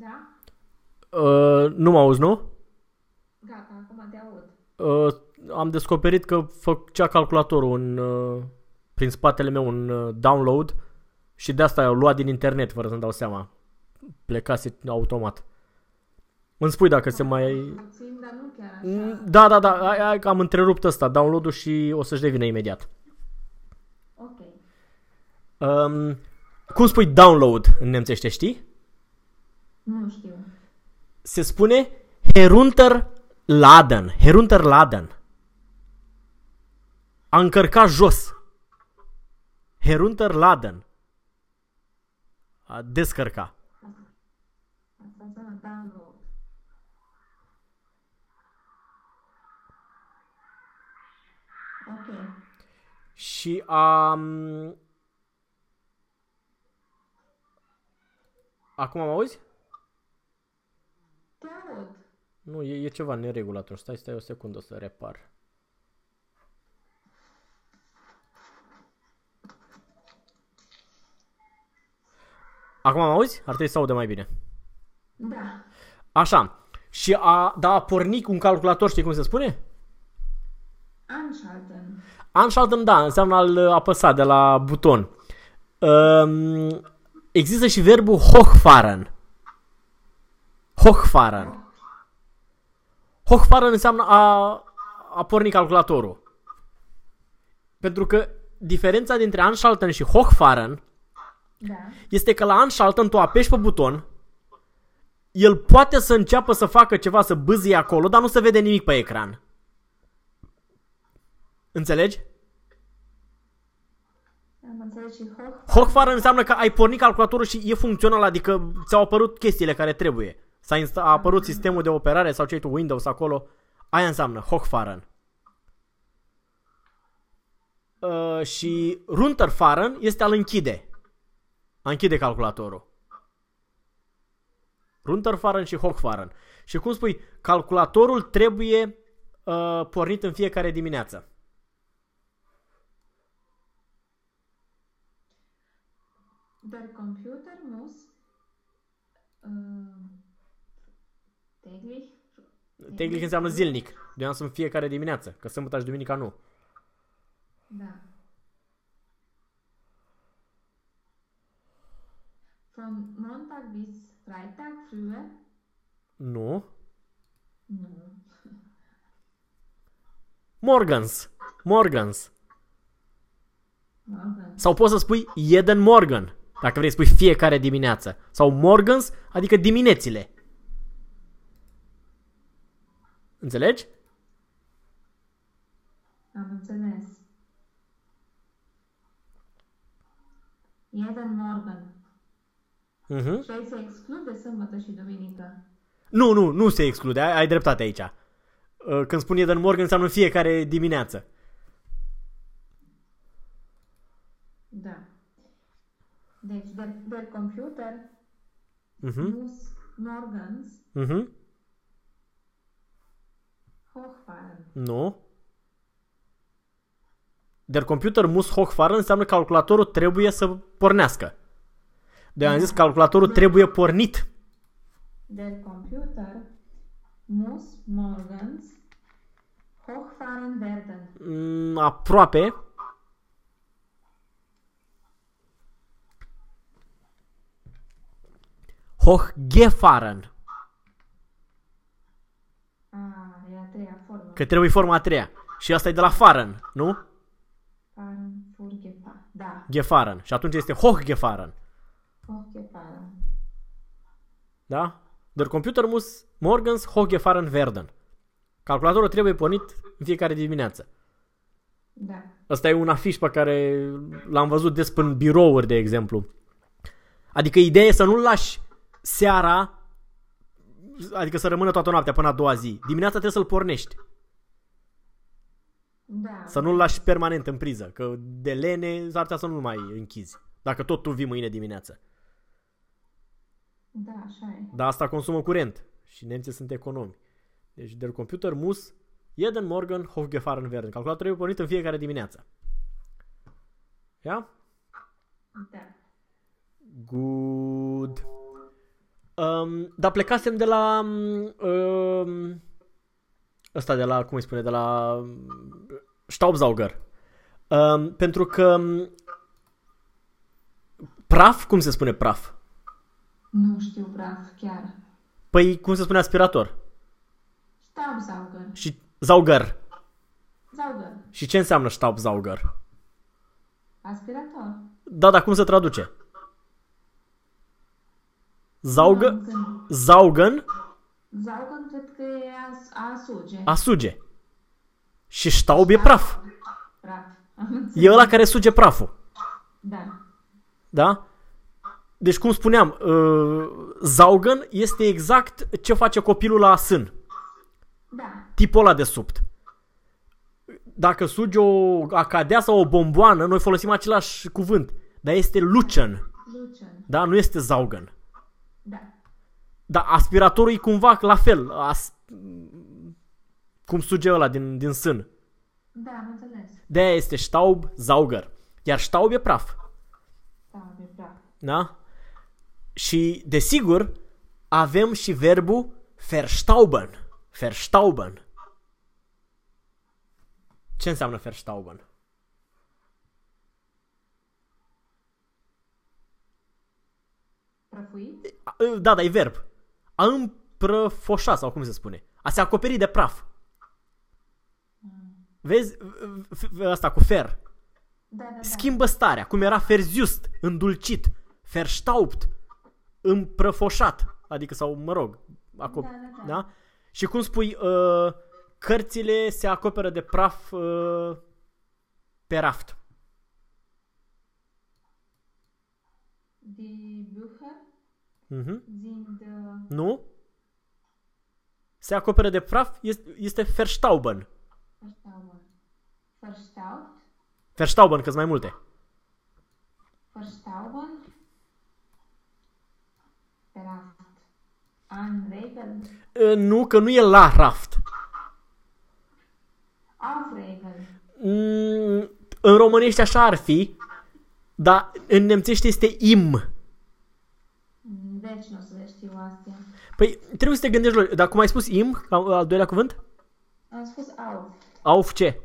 Da? Nu mă auzi, nu? Gata, acum te aud. Am descoperit că făcea calculatorul prin spatele meu un download și de asta l-a luat din internet, fără să-mi dau seama. Plecase automat. Îmi spui dacă se mai... Puțin, dar nu chiar așa. Da, hai că am întrerupt ăsta, download-ul și o să-și revină imediat. Ok. Cum spui download în nemțește, știi? Nu știu. Se spune herunterladen. Herunterladen. A încărca jos. Herunterladen. A descărca. Asta înseamnă download. Ok. Și acum mă auzi? Te aud. Nu, e ceva neregulă atunci. Stai o secundă să repar. Acum mă auzi? Ar trebui să audă mai bine. Da. Așa. Și a porni cu un calculator, știi cum se spune? Anschalten. Anschalten, da, înseamnă al apăsa de la buton. Există și verbul hochfahren. Hochfahren. Hochfahren înseamnă a porni calculatorul. Pentru că diferența dintre Anschalten și Hochfahren Da. este că la Anschalten tu apeși pe buton, el poate să înceapă să facă ceva, să bâzie acolo, dar nu se vede nimic pe ecran. Înțelegi? Am înțeles și Hochfahren înseamnă că ai pornit calculatorul și e funcțional, adică ți-au apărut chestiile care trebuie. A apărut sistemul de operare sau ce ai tu, Windows acolo. Aia înseamnă Hochfahren. Și Runterfahren este a-l închide. A închide calculatorul. Runterfahren și Hochfahren. Și cum spui, calculatorul trebuie pornit în fiecare dimineață. Der Computer muss täglich. Tehnic înseamnă zilnic. De în fiecare dimineață. Că sâmbătă și duminica nu. Da. Von Montag bis Freitag früher? Nu. Nu. Morgens. Morgens. Morgen. Sau poți să spui jeden Morgen. Dacă vrei să spui fiecare dimineață. Sau Morgens, adică diminețile. Înțelegi? Am înțeles. Jeden Morgen. Și aici se exclude sâmbătă și duminică. Nu se exclude. Ai dreptate aici. Când spun jeden Morgen înseamnă fiecare dimineață. Da. Deci, der Computer muss morgens hochfahren. Nu. Der Computer muss hochfahren înseamnă calculatorul trebuie să pornească. De am zis calculatorul trebuie pornit. Der Computer muss morgens hochfahren werden. Aproape. Hochgefahren. E a treia formă. Că trebuie forma a treia. Și asta e de la fahren, nu? Fahren, vorgefahren. Da. Gefahren. Și atunci este Hochgefahren. Hochgefahren. Da? Der Computer muss morgens hochgefahren werden. Calculatorul trebuie pornit în fiecare dimineață. Da. Ăsta e un afiș pe care l-am văzut des în birouri, de exemplu. Adică ideea e să nu-l lași seara, adică să rămână toată noaptea până a doua zi. Dimineața trebuie să-l pornești. Da. Să nu-l lași permanent în priză, că de lene s-ar putea să nu-l mai închizi. Dacă tot tu vii mâine dimineață. Da, așa e. Dar asta consumă curent și nemții sunt economi. Deci der Computer muss jeden Morgen hochgefahren werden. Calculatorul trebuie pornit în fiecare dimineață. Ia? Da. Good. Dar plecasem de la ăsta de la, cum îi spune, de la Staubsauger. Pentru că praf, cum se spune praf? Nu știu praf, chiar. Păi, cum se spune aspirator? Staubsauger. Și Sauger. Sauger. Și ce înseamnă Staubsauger? Aspirator. Da, dar cum se traduce? Saugen? Saugen cred că e a suge. A suge. Și Staub e praf. Praf. E ăla care suge praful. Da. Da? Deci, cum spuneam, Saugen este exact ce face copilul la sân. Da. Tipul ăla de subt. Dacă suge o acadea sau o bomboană, noi folosim același cuvânt. Dar este Luchen. Luchen. Da? Nu este Saugen. Da. Dar aspiratorul e cumva la fel. Cum suge ăla din sân. Da, am înțeles. De-aia este Staubsauger. Iar Staub e praf. Staub e praf. Da? Și, desigur, avem și verbul verstauben. Verstauben. Ce înseamnă verstauben? Prăfuit? Da, e verb. A împrăfoșa, sau cum se spune. A se acoperi de praf. Vezi? Asta cu fer. Da. Schimbă starea. Cum era verziust, îndulcit. Verstaubt, împrăfoșat. Adică, sau, mă rog, da? Și cum spui, cărțile se acoperă de praf pe raft. Die Bücher sind... Nu? Se acoperă de praf, este verstauben. Verstauben, că-s mai multe. Verstauben. Raft. An Regel. Nu, că nu e la raft. Auf Regel. În românește așa ar fi, dar în nemțește este im. Deci nu o să le știu astea. Păi trebuie să te gândești, dar cum ai spus im, al doilea cuvânt? Am spus auf. Auf ce?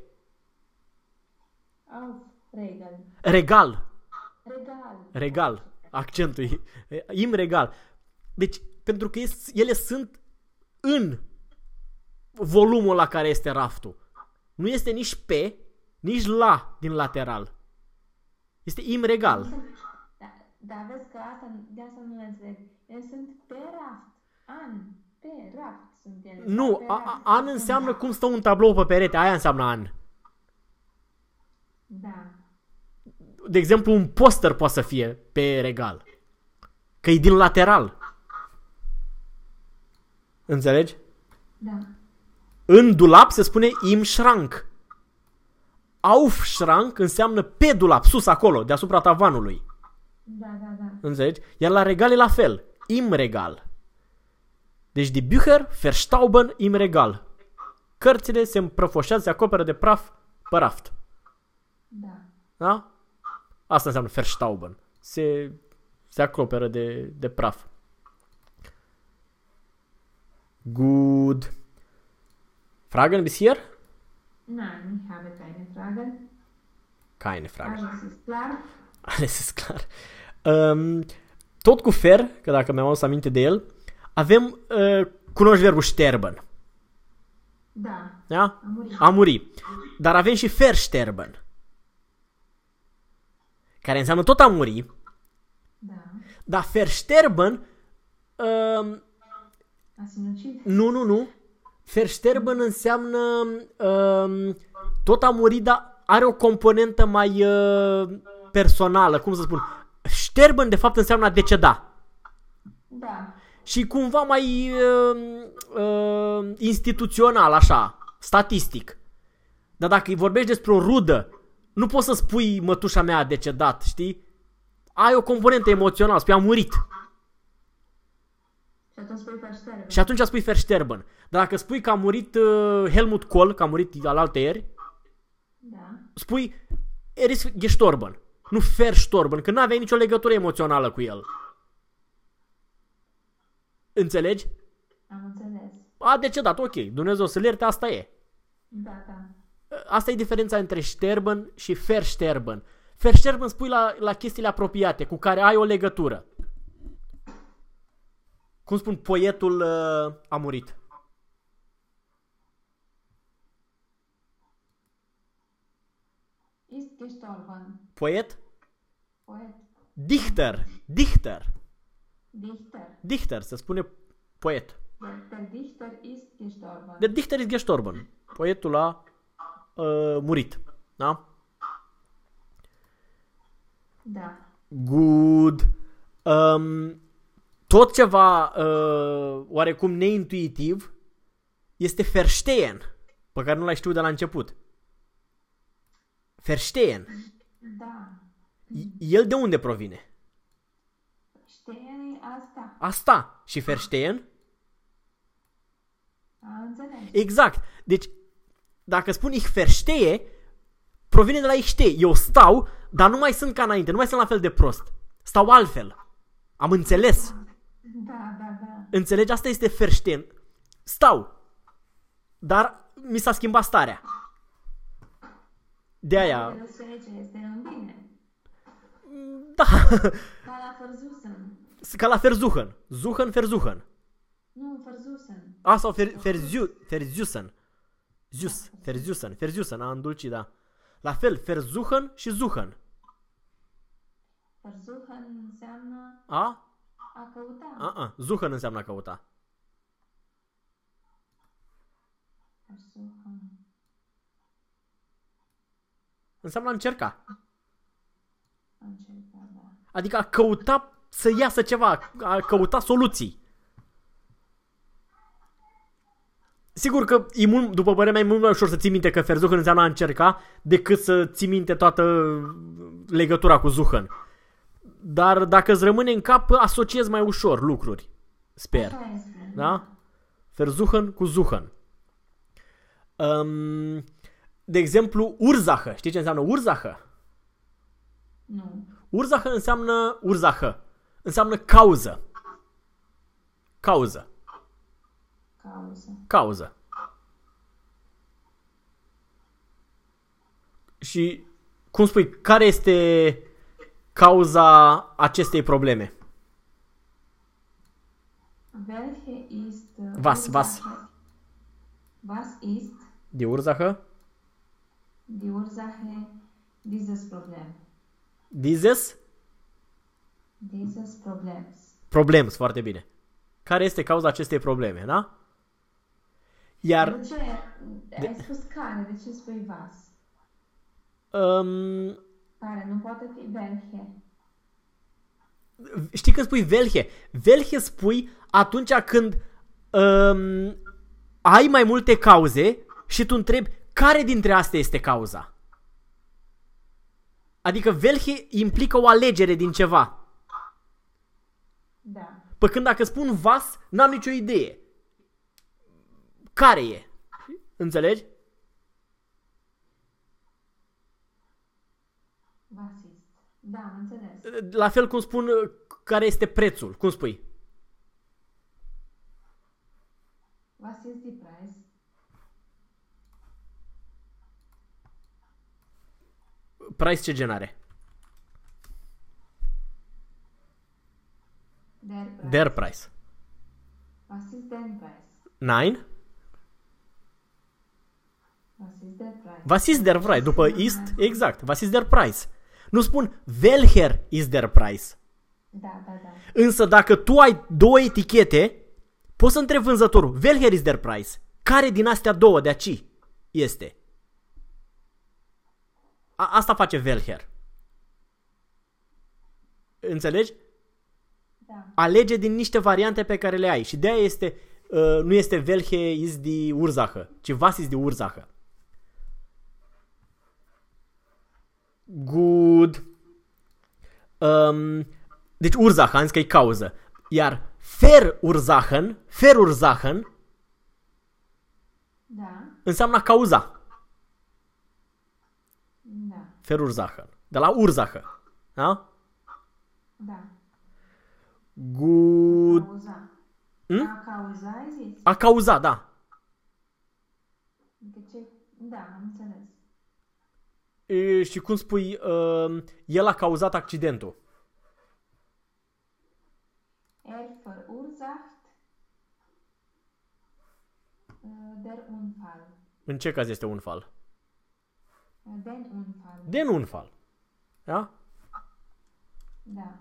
Auf Regel. Regal. Regal. Regal. Accentul. Im regal. Deci, pentru că ele sunt în volumul la care este raftul. Nu este nici pe, nici la din lateral. Este im regal. Da, vezi că de asta nu le înțeleg. Ele sunt pe raft. Pe raft sunt ele. Nu, an înseamnă cum stă un tablou pe perete. Aia înseamnă an. Da. De exemplu, un poster poate să fie pe regal. Că e din lateral. Înțelegi? Da. În dulap se spune im Schrank. Auf Schrank înseamnă pe dulap, sus acolo, deasupra tavanului. Da. Înțelegi? Iar la regal e la fel. Im regal. Deci de Bücher verstauben im regal. Cărțile se împrăfoșează, se acoperă de praf pe raft. Da. Da? Asta înseamnă verstauben. Se acoperă de praf. Good. Fragen bis hier? Nein, ich habe keine Fragen. Keine Fragen. Alles ist klar. Alles ist klar. Tot cu fer, că dacă mi-am adus aminte de el, avem, cunoști verbul sterben. Da. Da? A muri. Dar avem și versterben, care înseamnă tot a muri. Da. Dar versterben A sinucid? nu. Versterben înseamnă tot a muri, dar are o componentă mai personală, cum să spun. Sterben de fapt înseamnă a deceda. Da. Și cumva mai instituțional, așa, statistic. Dar dacă îi vorbești despre o rudă, nu poți să spui mătușa mea a decedat, știi? Ai o componentă emoțională, spui a murit. Și atunci spui versterben. Dar dacă spui că a murit Helmut Kohl, că a murit alaltăieri, da, spui er ist gestorben, nu verstorben, că nu aveai nicio legătură emoțională cu el. Înțelegi? Am înțeles. A decedat, ok. Dumnezeu să-l ierte, asta e. Da, da. Asta e diferența între sterben și versterben. Versterben spui la chestiile apropiate, cu care ai o legătură. Cum spun, poetul a murit. Ist gestorben. Poet? Poet. Dichter. Dichter. Dichter, se spune poet. Der Dichter ist gestorben. Der Dichter ist gestorben. Poetul a murit. Da? Da. Good. Tot ceva oarecum neintuitiv este verstehen, pe care nu l-ai știut de la început. Verstehen. Da. El de unde provine? Stehen e asta. Asta. Și verstehen? Am înțeles. Exact. Deci, dacă spun ich verstehe, provine de la ich stehe. Eu stau, dar nu mai sunt ca înainte, nu mai sunt la fel de prost. Stau altfel. Am înțeles. Da, da, da. Înțelegi? Asta este verstehen. Stau. Dar mi s-a schimbat starea. De aia. Este în bine. Da. Ca la versuchen. Ca la versuchen. Suchen, versuchen. Nu, versuchen. A, sau versuchen. Versuchen, a îndulcit, da. La fel, versuchen și suchen. Versuchen înseamnă A? a căuta. Suchen înseamnă a căuta. Versuchen. Înseamnă a încerca. Încerca, da. Adică a căuta să iasă ceva, a căuta soluții. Sigur că e mult, după părerea mea, e mult mai ușor să ții minte că versuchen înseamnă a încerca decât să ții minte toată legătura cu suchen. Dar dacă îți rămâne în cap, asociezi mai ușor lucruri. Sper. Așa este. Da? Versuchen cu suchen. De exemplu, Ursache. Știi ce înseamnă Ursache? Nu. Ursache înseamnă Ursache. Înseamnă cauză. Cauză. Cauză. Și cum spui, care este cauza acestei probleme? Welche ist Was? Was ist Die Ursache? die Ursache dieses Problems? Dieses Problems. Problems, foarte bine. Care este cauza acestei probleme, da? Iar De ce ai spus care? De ce spui was? Care nu poate fi welche. Știi când spui welche? Welche spui atunci când ai mai multe cauze și tu întrebi care dintre astea este cauza. Adică welche implică o alegere din ceva. Da. Păi când dacă spun was, n-am nicio idee. Care e? Înțelegi? Was ist. Da, am înțeles. La fel cum spun care este prețul. Cum spui? Was ist die Preis? Price ce gen are? Der Preis. Was ist der Preis? Nein? Was ist der Preis? Was ist der Preis? După ist, exact. Was ist der Preis? Nu spun welcher ist der Preis. Da, da, da. Însă dacă tu ai două etichete, poți să întrebi vânzătorul, welcher ist der Preis? Care din astea două de aici este? Asta face welcher. Înțelegi? Da. Alege din niște variante pe care le ai. Și de-aia este, nu este welche ist die Ursache, ci was ist die Ursache. Good. Deci Ursache, am zis că e cauză. Iar verursachen Da. înseamnă a cauza. Da. Verursachen. De la Ursache. Da? Da. Good. Cauza. A cauza, ai zis? A cauza, da. De ce? Da, am înțeles. Și cum spui, el a cauzat accidentul. Verursacht der Unfall. În ce caz este Unfall? Den Unfall. Den Unfall. Da? Da.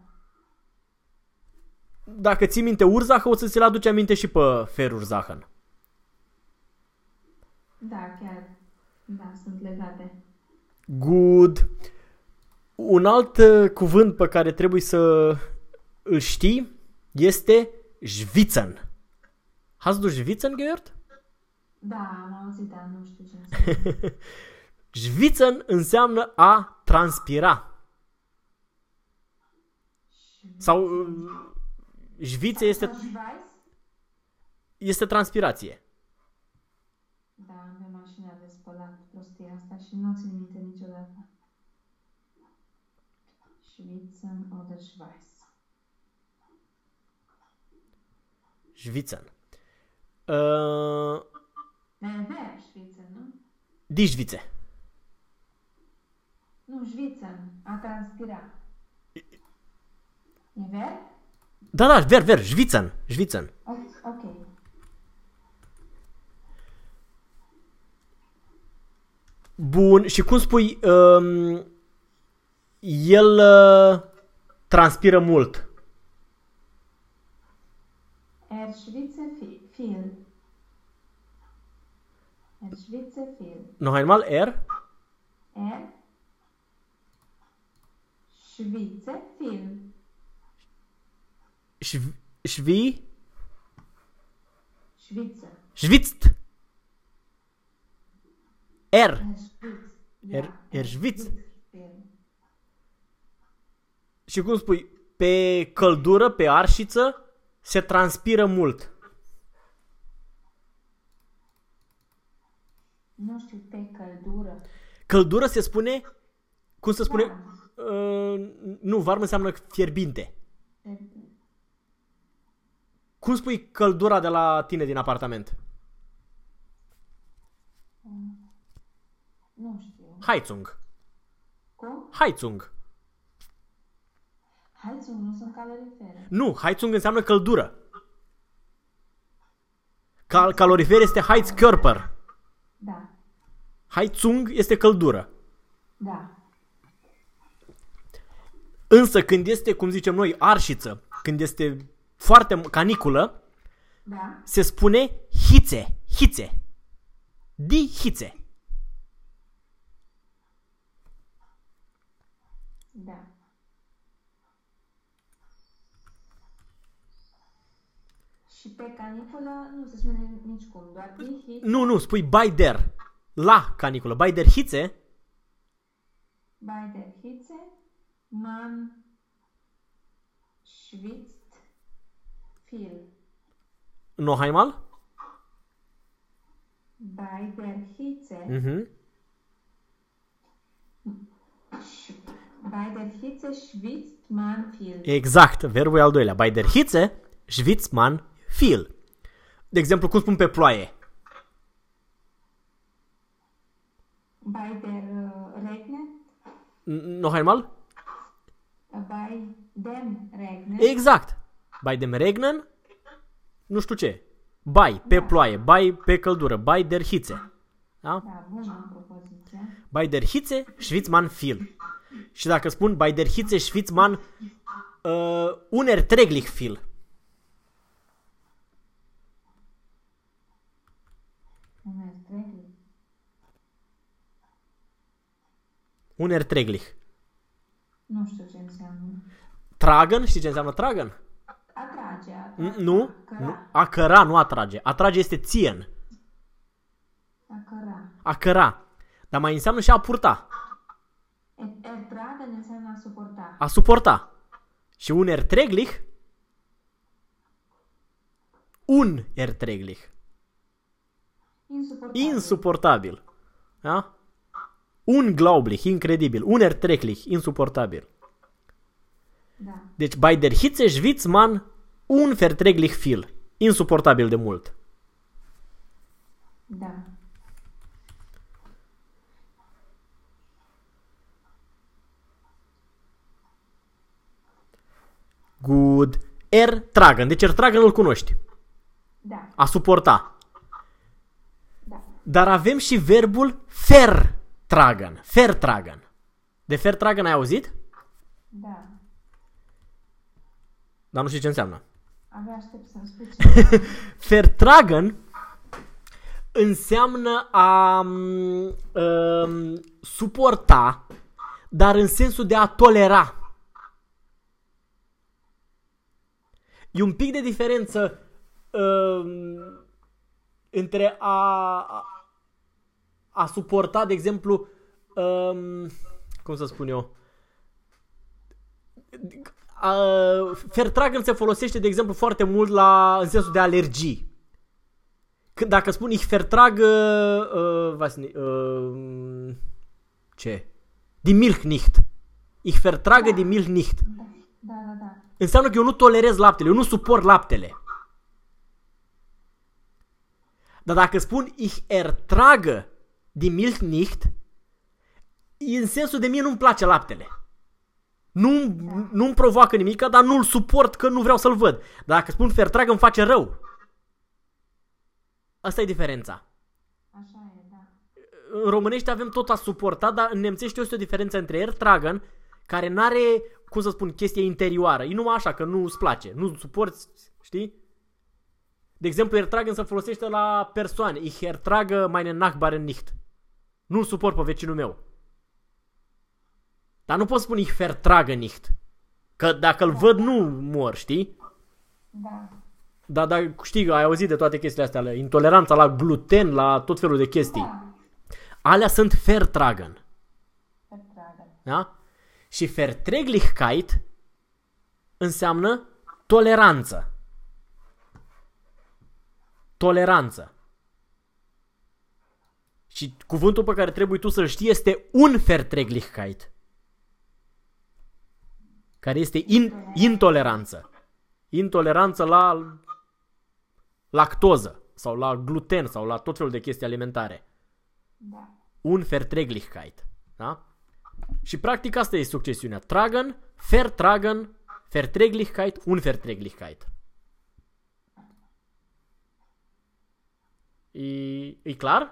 Dacă ții minte Urzach, o să ți-l aduce aminte și pe Verursachen. Da, chiar. Da, sunt legate. Good. Un alt cuvânt pe care trebuie să îl știi este Schwitzen. Hast du Schwitzen gehört? Da, am auzit, dar nu știu ce înseamnă. Schwitzen înseamnă a transpira. Sau Schwitze este transpirație. Da, am pe mașina de spălat prostia asta și nu țin minte niciodată. Schwitzen oder Schweiß. Schwitzen. Wer Schwitzen, nu? Die Schwitze. Nu, Schwitzen, a transpira. E ver? Da, ver, Schwitzen. Schwitzen. Ok. Bun, și cum spui, el transpiră mult. Schwitze viel. Schwitze viel. Noch einmal, Schwitze viel. Schwitzt. Schwitzt. Și cum spui, pe căldură, pe arșiță, se transpiră mult. Nu știu, pe căldură. Căldură se spune, cum se spune? Varmă. Nu, varmă înseamnă fierbinte. Cum spui căldura de la tine din apartament? Nu știu. Heizung. Cum? Heizung. Heizung nu sunt calorifere. Nu, Heizung înseamnă căldură. Calorifer este Heizkörper. Da. Heizung este căldură. Da. Însă când este, cum zicem noi, arșiță, când este foarte caniculă, Da. se spune Hitze. Die Hitze. Da. Și pe caniculă nu se spune nici cum, doar die. Nu, spui bei der. La caniculă. Bei der Hitze. Bei der Hitze man schwitzt viel. Noch einmal. Bei der Hitze. Bei der Hitze schwitzt man viel. Exact, verbul e al doilea. Bei der Hitze schwitzt man viel. De exemplu, cum spun pe ploaie? Bei der Regnen. Noch einmal? Bei dem Regnen. Exact. Bei dem Regnen, nu știu ce. Bei, pe ploaie. Bei, pe căldură. Bei der Hitze. Da? Da, bună propoziție. Bei der Hitze schwitzt man viel. Și dacă spun bei der Hitze schwitzt man unerträglich viel. Unerträglich. Nu știu ce înseamnă. Tragen, știi ce înseamnă tragen? Atrage. Nu, Căra. nu. A căra, nu atrage. Atrage este țien. A căra. A căra. Dar mai înseamnă și a purta. Ertragen înseamnă a suporta. A suporta. Și unerträglich? Unerträglich. Insuportabil. Insuportabil. Da? Unglaublich, incredibil. Unerträglich, insuportabil. Da. Deci, bei der Hitze schwitzt man unverträglich viel. insuportabil de mult. Da. Good. Ertragen. Deci ertragen îl cunoști. Da. A suporta. Da. Dar avem și verbul vertragen. Vertragen. De vertragen ai auzit? Da. Dar nu știu ce înseamnă. Abia aștept să-mi spui ce. Vertragen înseamnă a suporta, dar în sensul de a tolera. E un pic de diferență între a suporta, de exemplu, cum să spun eu, vertragen se folosește, de exemplu, foarte mult în sensul de alergii. Dacă spun ich vertrage ce? Die Milch nicht. Ich vertrage die Milch nicht. Da. Înseamnă că eu nu tolerez laptele, eu nu suport laptele. Dar dacă spun ich ertrage die Milch nicht, în sensul de mie nu-mi place laptele. Nu-mi provoacă nimic, dar nu-l suport că nu vreau să-l văd. Dar dacă spun vertrage îmi face rău. Asta e diferența. Așa e, da. În românește avem tot a suporta, dar în nemțește este o diferență între ertragen, care n-are, cum să spun, chestie interioară. E numai așa, că nu-ți place, nu suporți, știi? De exemplu, ertragen se folosește la persoane. Ich ertrage meine Nachbarin nicht. Nu-l suport pe vecinul meu. Dar nu pot spune ich vertrage nicht. Că dacă îl văd, nu mor, știi? Da. Dar știi, ai auzit de toate chestiile astea, intoleranța la gluten, la tot felul de chestii. Da. Alea sunt vertragen. Vertragen. Da? Și Verträglichkeit înseamnă toleranță. Toleranță. Și cuvântul pe care trebuie tu să-l știi este Unverträglichkeit. Care este intoleranță. Intoleranță la lactoză sau la gluten sau la tot felul de chestii alimentare. Da. Unverträglichkeit. Da? Și practic asta e succesiunea. Tragen, vertragen, Verträglichkeit, Unverträglichkeit. E clar?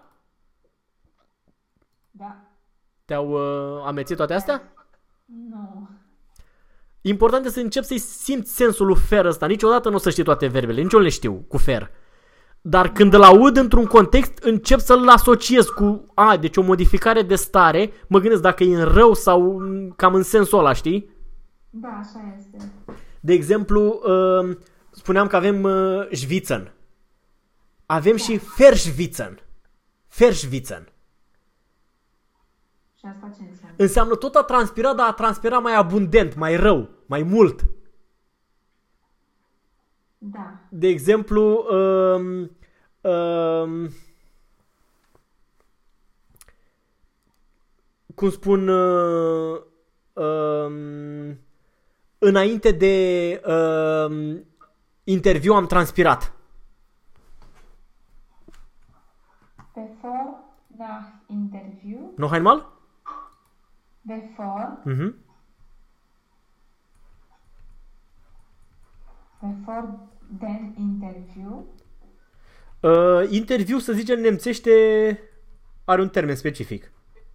Da. Te-au amețit toate astea? Nu. Important este să începi să-i simți sensul lui fer ăsta. Niciodată nu o să știi toate verbele. Nici eu le știu cu fer. Dar când îl aud într-un context, încep să-l asociez cu deci o modificare de stare. Mă gândesc dacă e în rău sau cam în sensul ăla, știi? Da, așa este. De exemplu, spuneam că avem Schwitzen. Avem și Verschwitzen. Verschwitzen. Și asta ce înseamnă? Înseamnă tot a transpirat, dar a transpirat mai abundent, mai rău, mai mult. Da. De exemplu, cum spun, înainte de interviu am transpirat. Bevor nach Interview. Noch einmal? Bevor. Bevor den Interview. Interviu, să zicem, în nemțește are un termen specific.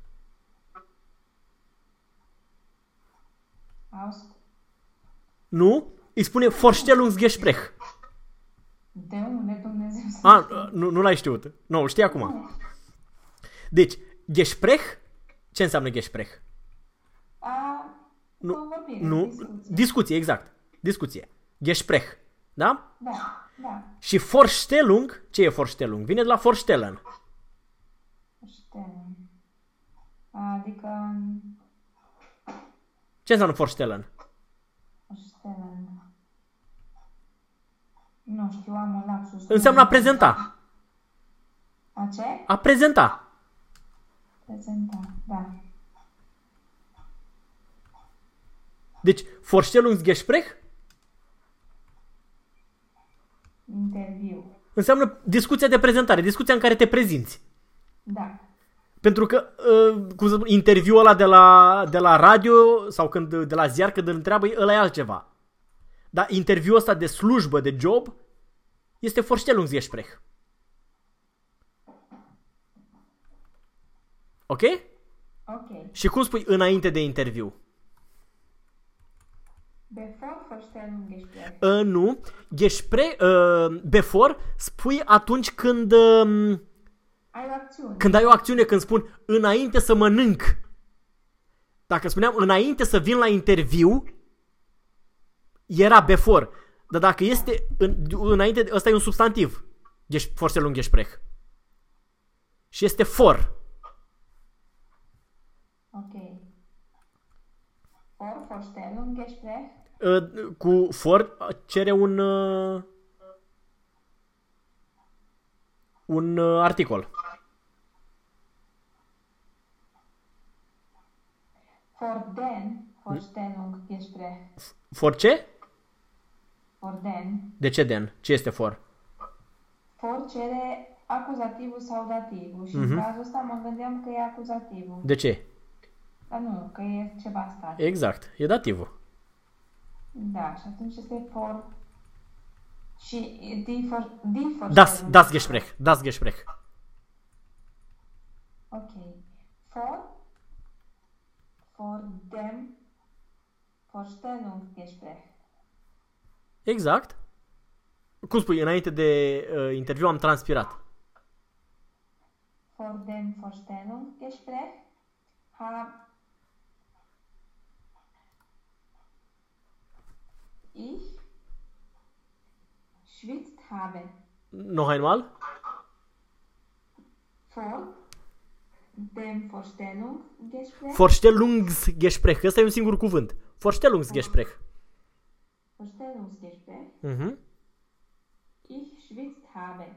Nu? Îi spune Vorstellungsgespräch. De unde Dumnezeu să nu l-ai știut. Nu, știi acum. Deci, Gespräch, ce înseamnă Gespräch? Convorbire, discuție, exact. Discuție. Gespräch. Da? Da. Și Vorstellung, ce e Vorstellung? Vine de la Vorstellen. Vorstellen. Adică... Ce înseamnă Vorstellen? Vorstellen. Nu știu, am un lapsus. Înseamnă a prezenta. A ce? A prezenta. Prezenta, da. Deci, Vorstellungsgespräch? Interviu. Înseamnă discuția de prezentare, discuția în care te prezinți. Da. Pentru că cum să spun, interviul ăla de la radio sau de la ziar când îl întreabă, ăla e altceva. Dar interviul ăsta de slujbă, de job, este Vorstellungsgespräch. Ok? Ok. Și cum spui înainte de interviu? Bevor Vorstellungsgespräch. Nu. Before spui atunci când... Ai o acțiune. Când ai o acțiune, când spun înainte să mănânc. Dacă spuneam înainte să vin la interviu, era before. Dar dacă este înainte, ăsta e un substantiv. Vorstellungsgespräch. Și este for. Ok. For Vorstellungsgespräch. Cu for cere un articol. For den Vorstellungsgespräch. For ce? For den. De ce den? Ce este for? For cere acuzativul sau dativul. Și în cazul ăsta mă gândeam că e acuzativul. De ce? Dar nu, că e ceva stat. Exact, e dativul. Da, și atunci este for... Și die Das Gespräch. Das Gespräch. Ok. For dem Vorstellungsgespräch. Exact. Cum spui, înainte de interviu am transpirat. For dem Vorstellungsgespräch ich schwitzt habe. Noch einmal? For dem Vorstellungsgespräch. Vorstellungsgespräch. Ăsta e un singur cuvânt. Vorstellungsgespräch. Vorstellungsgespräch. Ich schwitzt habe.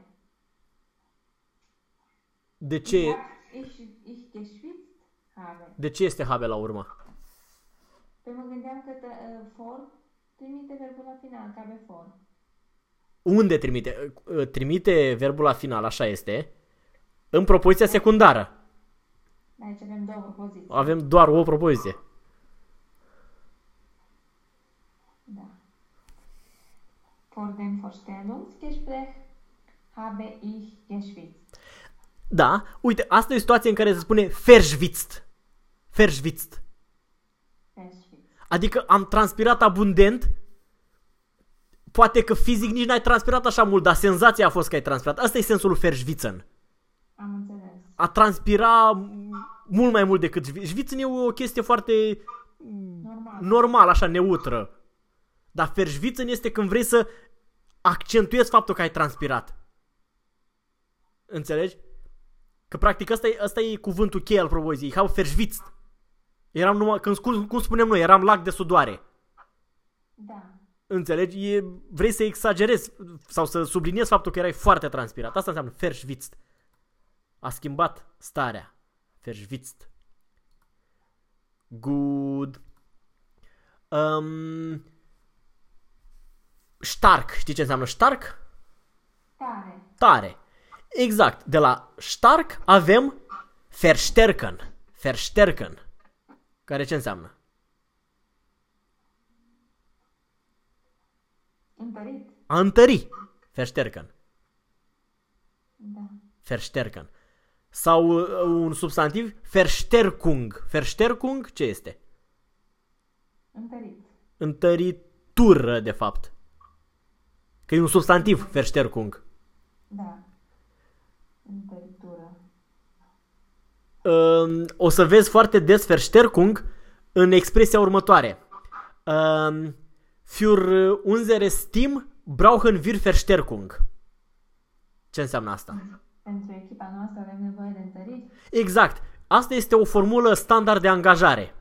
De ce? Ich geschwitzt habe. De ce este habe la urmă? Păi mă gândeam că for trimite verbul la final, ca before. Unde trimite? Trimite verbul la final, așa este. În propoziția secundară. Aici avem două propoziții. Avem doar o propoziție. Da. For dem Vorstellungsgespräch habe ich geschwitzt. Da, uite, asta e o situație în care se spune verschwitzt. Verschwitzt. Adică am transpirat abundent. Poate că fizic nici n-ai transpirat așa mult, dar senzația a fost că ai transpirat. Asta e sensul verschwitzen. Am înțeles. A transpira mult mai mult decât schwitzen e o chestie foarte normal, așa, neutră. Dar verschwitzen este când vrei să accentuezi faptul că ai transpirat. Înțelegi? Că practic ăsta e cuvântul cheie al propoziției. Ich habe verschwitzt. Eram numai, cum spunem noi, eram lac de sudoare. Da. Înțelegi? Vrei să exagerezi sau să subliniezi faptul că erai foarte transpirat. Asta înseamnă verschwitzt. A schimbat starea. Verschwitzt. Good. Stark. Știi ce înseamnă stark? Tare. Tare. Exact. De la stark avem verstärken. Verstärken. Care ce înseamnă? Întărit. A întări. Verstärken. Da. Verstärken. Sau un substantiv, Verstärkung. Verstärkung ce este? Întărit. Întăritură, de fapt. Că e un substantiv, Verstärkung. Da. Întăritură. O să vezi foarte des Verstärkung în expresia următoare. Für unsere Team brauchen wir Verstärkung. Ce înseamnă asta? Pentru echipa noastră avem nevoie de întăriri? Exact. Asta este o formulă standard de angajare.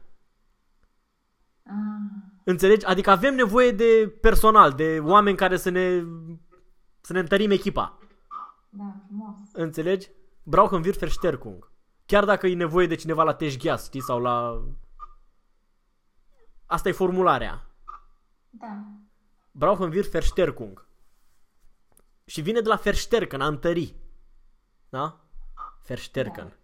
Înțelegi? Adică avem nevoie de personal, de oameni care să ne întărim echipa. Da, frumos. Înțelegi? Brauchen wir Verstärkung. Chiar dacă e nevoie de cineva la Teșgheas, știi, sau la... Asta e formularea. Da. Brauchen wir Verstärkung. Și vine de la verstärken, a întări. Da? Verstärken.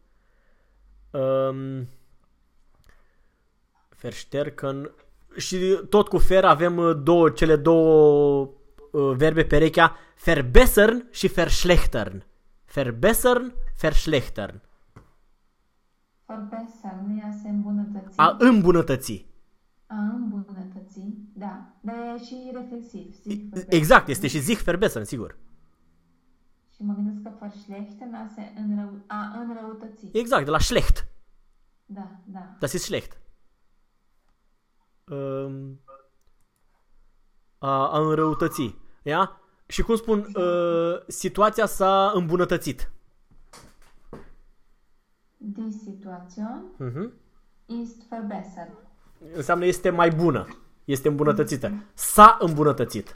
Verstärken. Și tot cu fer avem cele două verbe perechea, verbessern și verschlechtern. Verbessern, verschlechtern. Verbessern nu e a se îmbunătăți. A îmbunătăți. A îmbunătăți, da. Dar e și reflexiv. Exact, este și sich verbessern, sigur. Și mă gândesc că verschlechtern a înrăutăți. Exact, de la schlecht. Da. Das ist schlecht. A înrăutăți. Ia? Și cum spun, situația s-a îmbunătățit. Die Situation ist verbessert. Înseamnă este mai bună. Este îmbunătățită. S-a îmbunătățit.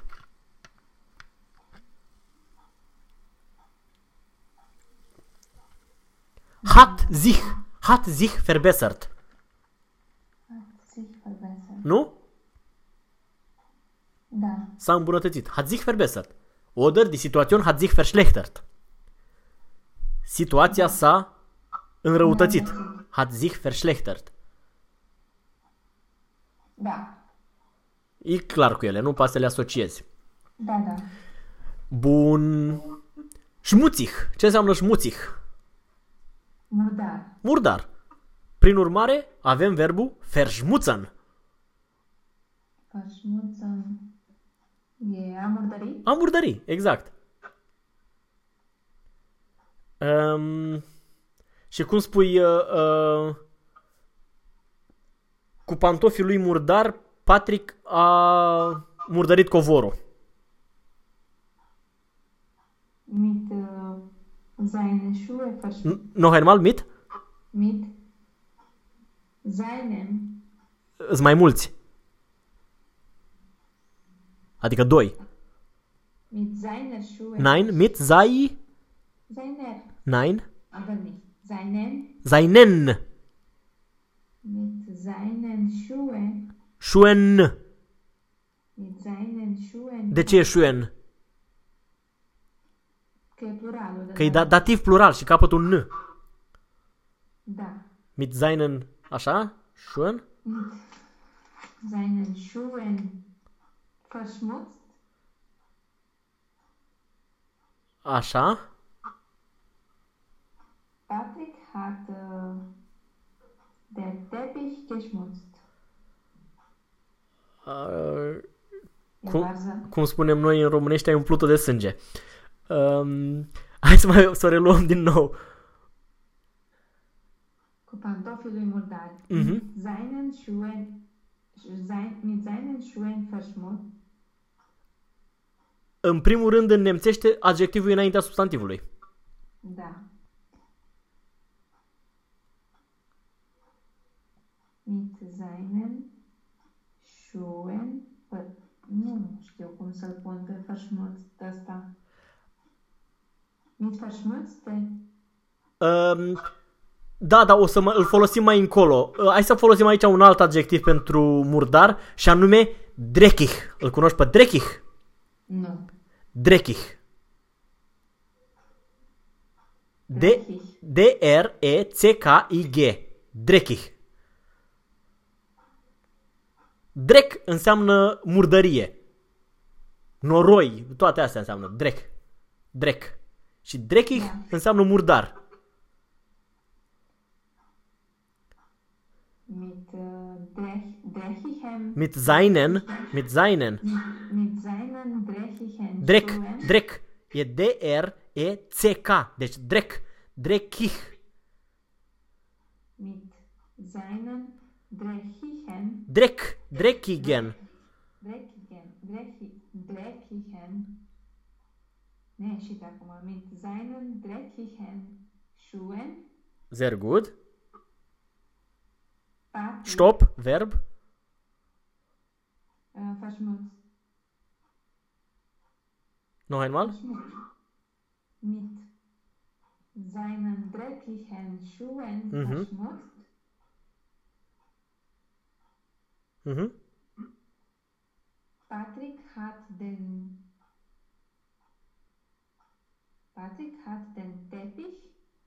Hat sich verbessert. Hat sich verbessert. Nu? Da. S-a îmbunătățit. Hat sich verbessert. Oder die Situation hat sich verschlechtert. Situația s-a înrăutățit. Hat sich verschlechtert. Da. E clar cu ele, nu poți să le asociezi. Da. Bun. Schmutzig. Ce înseamnă schmutzig? Murdar. Prin urmare, avem verbul verschmutzen. Verschmutzen e a murdări? A murdări, exact. Și cum spui, cu pantofii lui murdar, Patrick a murdărit covorul. Mit seine Schuhe verschmutzen. Noch einmal, mit seinem. Îs mai mulți. Adică doi. Mit seiner Schuhe. Nein, mit Seiner. Nein. Aber nicht. Seinen. Seinen. Mit seinen Schuhe. Schuhen. Mit seinen Schuhen. De ce e schuhen? Că e pluralul. Că e dativ plural și capătul n. Da. Mit seinen, așa? Schuhen? Mit seinen Schuhen verschmutzt. Așa. Patrick hat der Teppich geschmutzt. Cum spunem noi în românește, ai umplut-o de sânge. Hai să o reluăm din nou. Cu pantofii lui murdar. Mit seinen Schuhen verschmutzt. În primul rând, în nemțește, adjectivul e înaintea substantivului. Da. Mit seinen Schuhen. Nu știu cum să-l pun pe verschmutzt ăsta. Mit verschmutzte? Da, dar o să îl folosim mai încolo. Hai să folosim aici un alt adjectiv pentru murdar și anume dreckig. Îl cunoști pe dreckig? Nu. Dreckig. D-R-E-C-K-I-G. Dreckig. Dreck înseamnă murdărie. Noroi, toate astea înseamnă dreck. Dreck. Și dreckig înseamnă murdar. Mit seinen dreckigen Dreck e D-R-E-C-K. Deci dreck. Dreckig. Mit seinen dreckigen. Dreckigen. Ne, și de acum. Mit seinen dreckigen Schuhen. Sehr gut. Stop, verb. Verschmutzt. Noch einmal. Mit seinen dreckigen Schuhen verschmutzt. Patrick hat den Patrick hat den Teppich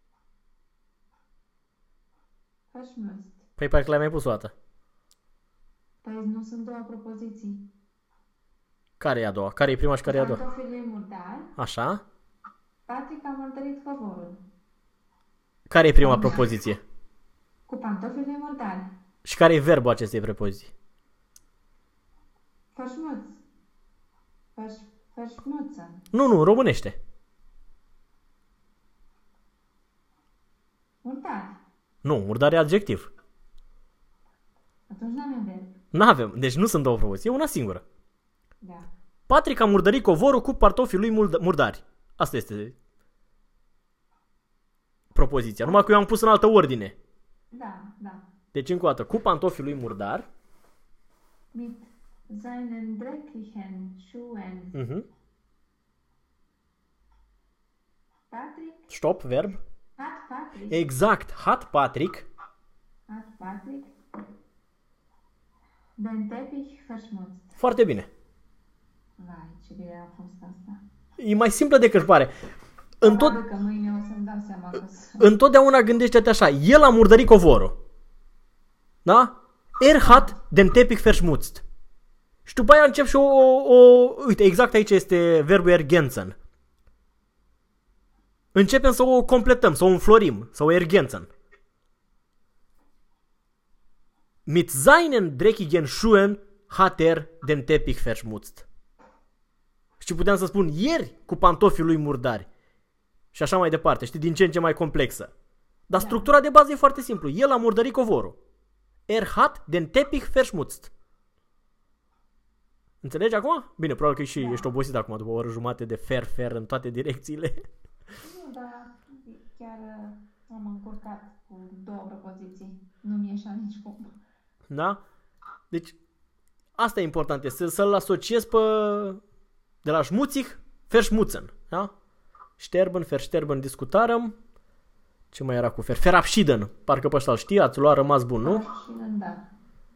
verschmutzt. Păi parcă l-ai mai pus o dată. Păi nu sunt două propoziții. Care e a doua? Care e prima și care e a doua? Pantofii lui murdar. Așa. Patrick a murdărit covorul. Care e prima propoziție? Cu pantofii lui murdar. Și care e verbul acestei prepoziții? Verschmutz. Verschmutzen. Nu, românește. Murdar. Nu, murdar e adjectiv. Atunci n-avem verb. N-avem, deci nu sunt două propoziții, e una singură. Da. Patrick a murdărit covorul cu pantofii lui murdari. Asta este propoziția. Numai că eu am pus în altă ordine. Da. Deci încă o dată, cu pantofii lui murdari. Mit seinen dreckigen Schuhen. Patrick Stop, verb. hat Patrick. Exact, hat Patrick. Hat Patrick den Teppich verschmutzt. Foarte bine. Vai, ce bine a fost asta. E mai simplă decât pare. Probabil că mâine o să-mi dau seama că Întotdeauna gândește-te așa. El a murdărit covorul. Da? Er hat den Teppich verschmutzt. Și după aia încep și uite, exact aici este verbul ergänzen. Începem să o completăm, să o înflorim, să o ergänzen. Mit seinen dreckigen Schuhen hat er den Teppich verschmutzt. Și puteam să spun ieri cu pantofii lui murdari. Și așa mai departe, știi, din ce în ce mai complexă. Dar structura de bază e foarte simplu. El a murdărit covorul. Er hat den Teppich verschmutzt. Înțelegi acum? Bine, probabil că și ești obosit acum după o oră jumate de fer în toate direcțiile. Nu, dar chiar am încurcat cu două propoziții. Nu mi ieșea nici cum. Da? Deci, asta e important, este să-l asociezi pe de la schmutzig, verschmutzen. Da? Sterben, versterben, discutarăm. Ce mai era cu verabschieden? Parcă pe ăsta îl știi, ați luat, rămas bun, nu? Verabschieden, da.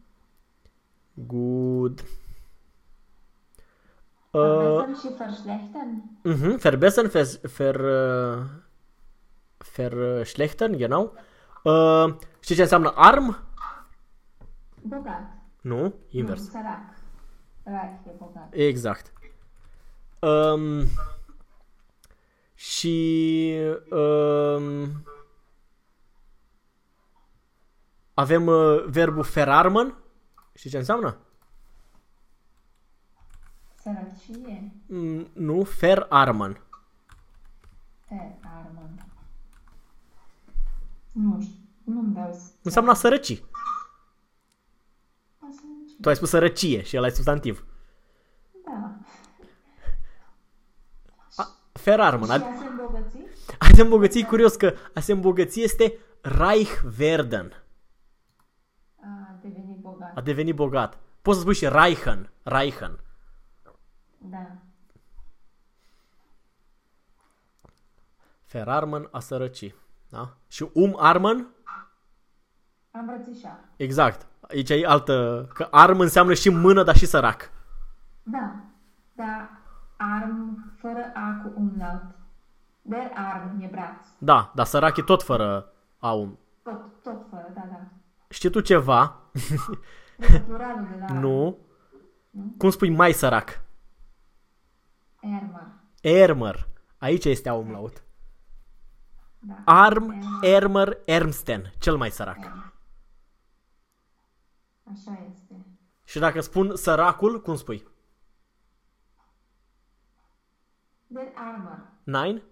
Good. Verbessern și verschlechtern? Verbessern, verschlechtern, genau. Știi ce înseamnă arm? Bogat. Nu, invers. Nu, sărac. Reich e bogat. Exact. Și avem verbul verarmen. Știi ce înseamnă? Sărăcie. Nu, verarmen. Verarmen. Nu știu, nu-mi dau Înseamnă a sărăci. Tu ai spus sărăcie și ăla e substantiv. Da. Verarmen. Și a se îmbogăți? A se îmbogăți, curios că a se îmbogăți este reich werden. A deveni bogat. A deveni bogat. Poți să spui și reichen. Da. Verarmen, a sărăci. Da? Și umarmen? A îmbrățișa. Exact. Aici e altă... Că arm înseamnă și mână, dar și sărac. Da. Dar arm fără A cu umlaut. Der arm e braț. Da, dar sărac e tot fără aum. Tot fără, da. Știi tu ceva? De pluralul de la... Nu. Cum spui mai sărac? Ermer. Ermer. Aici este umlaut. Da. Arm, Ermer, Ärmsten. Cel mai sărac. Ermer. Așa este. Și dacă spun săracul, cum spui? Der Armer. Nein?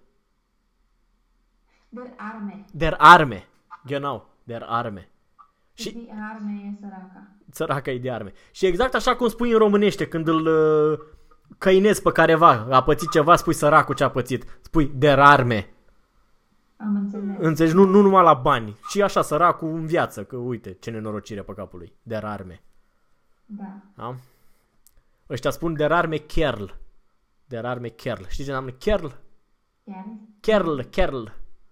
Der Arme. Der Arme. Genau, der Arme. Și de arme e săraca. Săraca e de arme. Și exact așa cum spui în românește, când îl căinezi pe careva, a pățit ceva, spui săracul ce a pățit. Spui der Arme. Am înțeles. Înțelegi? Nu numai la bani. Și așa, săracul în viață, că uite, ce nenorocire pe capul lui. Der Arme. Da. Ăștia spun der Arme Kerl. Der Arme Kerl. Știi ce înseamnă Kerl? Kerl.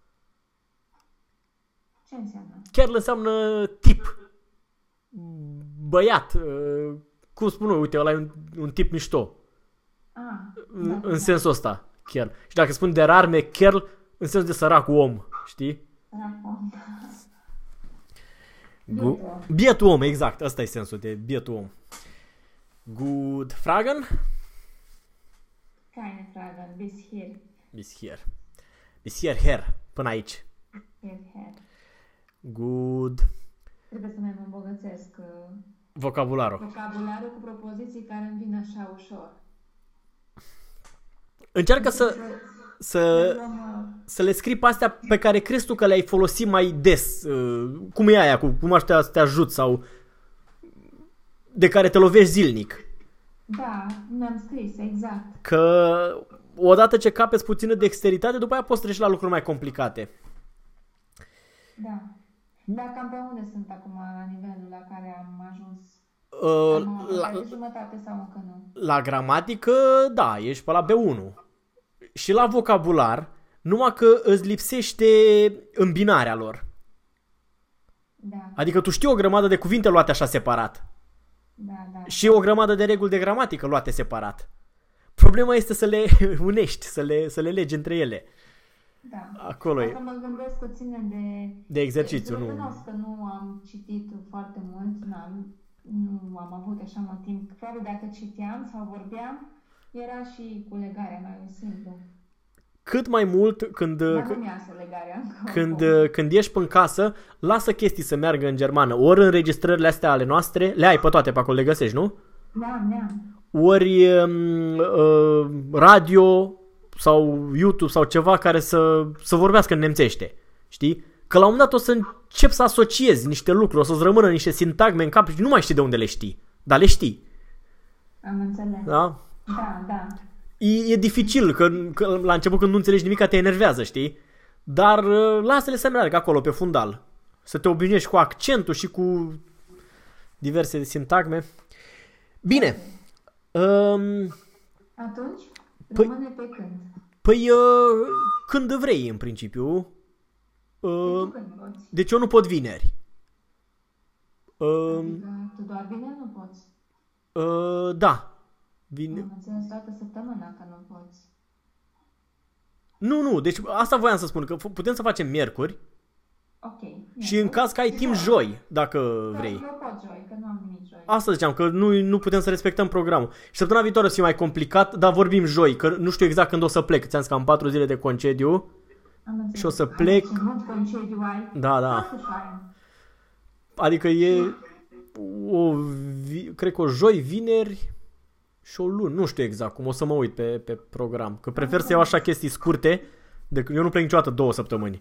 Ce înseamnă? Kerl înseamnă tip. Băiat. Cum spun eu? Uite, ăla e un tip mișto. Da. În sensul ăsta. Kerl. Și dacă spun der arme Kerl, în sens de sărac om, știi? Bietul om, exact. Asta e sensul de bietul om. Good Fragen? Keine Fragen, bis hier. Bis hier. Bis hierher. Până aici. Hierher. Good. Trebuie să mai mă îmbogățesc Vocabularul. vocabularul cu propoziții care îmi vin așa ușor. Încearcă să le scrii pe astea pe care crezi tu că le-ai folosit mai des. Cum e aia, cum aș putea să te ajut sau de care te lovești zilnic. Da, mi-am scris, exact. Că odată ce capeți puțină dexteritate, după aia poți trece la lucruri mai complicate. Da. Dar cam pe unde sunt acum la nivelul la care am ajuns? La jumătate sau încă nu? La gramatică, da, ești pe la B1. Și la vocabular, numai că îți lipsește îmbinarea lor. Da. Adică tu știi o grămadă de cuvinte luate așa separat. Da. Și o grămadă de reguli de gramatică luate separat. Problema este să le unești, să le legi între ele. Da. Acolo Asta mă gândesc că ține de exercițiu. Nu că nu am citit foarte mult, nu am avut așa mult timp. Probabil dacă citeam sau vorbeam, era și cu legarea mai simplu. Cât mai mult când ieși în casă, lasă chestii să meargă în germană. Ori înregistrările astea ale noastre, le ai pe toate pe acolo, le găsești, nu? Da. Ori radio sau YouTube sau ceva care să vorbească în nemțește, știi? Că la un moment dat o să încep să asociezi niște lucruri, o să-ți rămână niște sintagme în cap și nu mai știi de unde le știi, dar le știi. Am înțeles. Da? Da. E dificil, că la început când nu înțelegi nimic te enervează, știi? Dar lasă-le să meargă acolo pe fundal. Să te obișnuiești cu accentul și cu diverse sintagme. Bine. Atunci, rămâne pe când? Păi, când vrei, în principiu. Deci eu nu pot vineri. Adică tu doar vineri nu poți? Da. Am înțeles toată săptămâna că nu poți. Nu, deci asta voiam să spun, că putem să facem miercuri. Ok. Și în caz că ai timp joi, dacă vrei. Eu pot joi, că nu am nimic joi. Asta ziceam, că nu putem să respectăm programul. Și săptămâna viitoare o să fie mai complicat, dar vorbim joi, că nu știu exact când o să plec. Ți-am zis că am 4 zile de concediu. Și o să plec. Ce mult concediu ai? Da. Adică e cred că o joi, vineri și o luni. Nu știu exact cum, o să mă uit pe program. Că prefer să iau așa chestii scurte. Eu nu plec niciodată 2 săptămâni.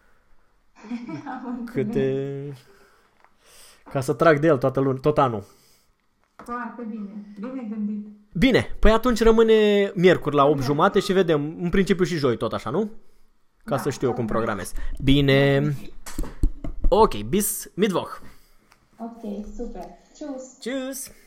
Ca să trag de el tot anul. Foarte bine. Bine gândit. Bine, păi atunci rămâne miercuri la 8:30 și vedem, în principiu și joi tot așa, nu? Ca să știu eu cum programez. Bine. Ok, bis Mittwoch. Ok, super. Tschüss. Tschüss.